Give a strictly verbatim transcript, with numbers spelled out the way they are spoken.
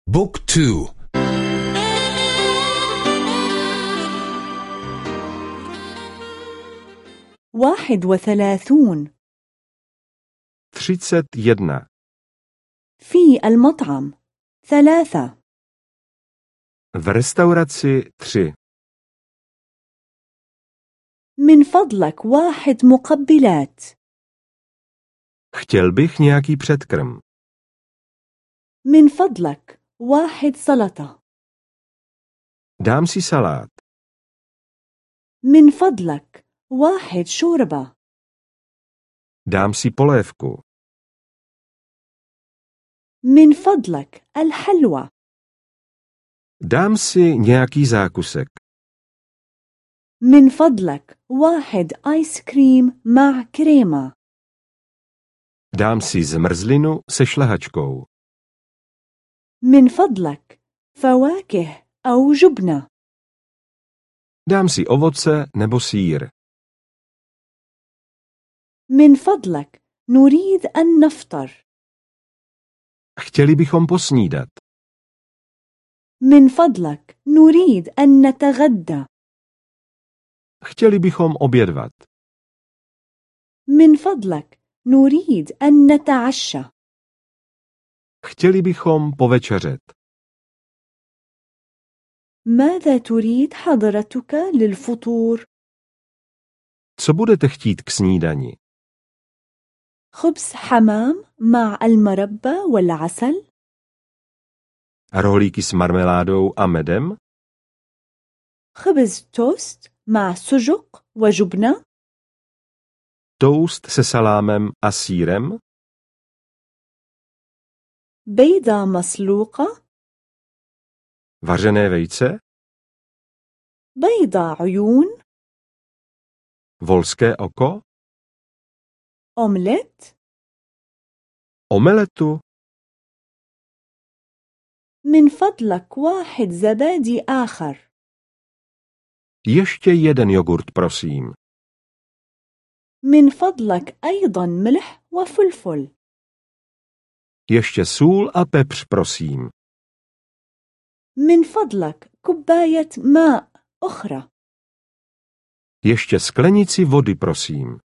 بوك تو. واحد وثلاثون. třicet jedna. في المطعم ثلاثة. V restauraci tři. من فضلك واحد مقبلات. Chtěl bych nějaký předkrm. من فضلك واحد سلطة. Dám si salát. من فضلك واحد شوربة. Dám si polévku. من فضلك الحلوى. Dám si nějaký zákusek. من فضلك واحد آيس كريم مع كريمة. Dám si zmrzlinu se šlehačkou. من فضلك فواكه أو جبنة. Dám si ovoce nebo sýr. من فضلك نريد أن نفطر. Chtěli bychom posnídat. من فضلك نريد أن نتغدى. Chtěli bychom obědvat. من فضلك نريد أن نتعشى. Chtěli bychom povečeřet. ماذا تريد حضرتك للفطور؟ Co budete chtít k snídani? خبز حمام مع المربى والعسل. Rohlíky s marmeládou a medem? خبز توست مع سجق وجبنة. Toast se salámem a sýrem? بيضة مسلوقة. Vařené vejce? بيضة عيون. Volské oko? أومليت. Omeletu? من فضلك واحد زبادي آخر. Ještě jeden jogurt, prosím. من فضلك أيضا ملح وفلفل. Ještě sůl a pepř, prosím. من فضلك كوباية ماء أخرى. Ještě sklenici vody, prosím.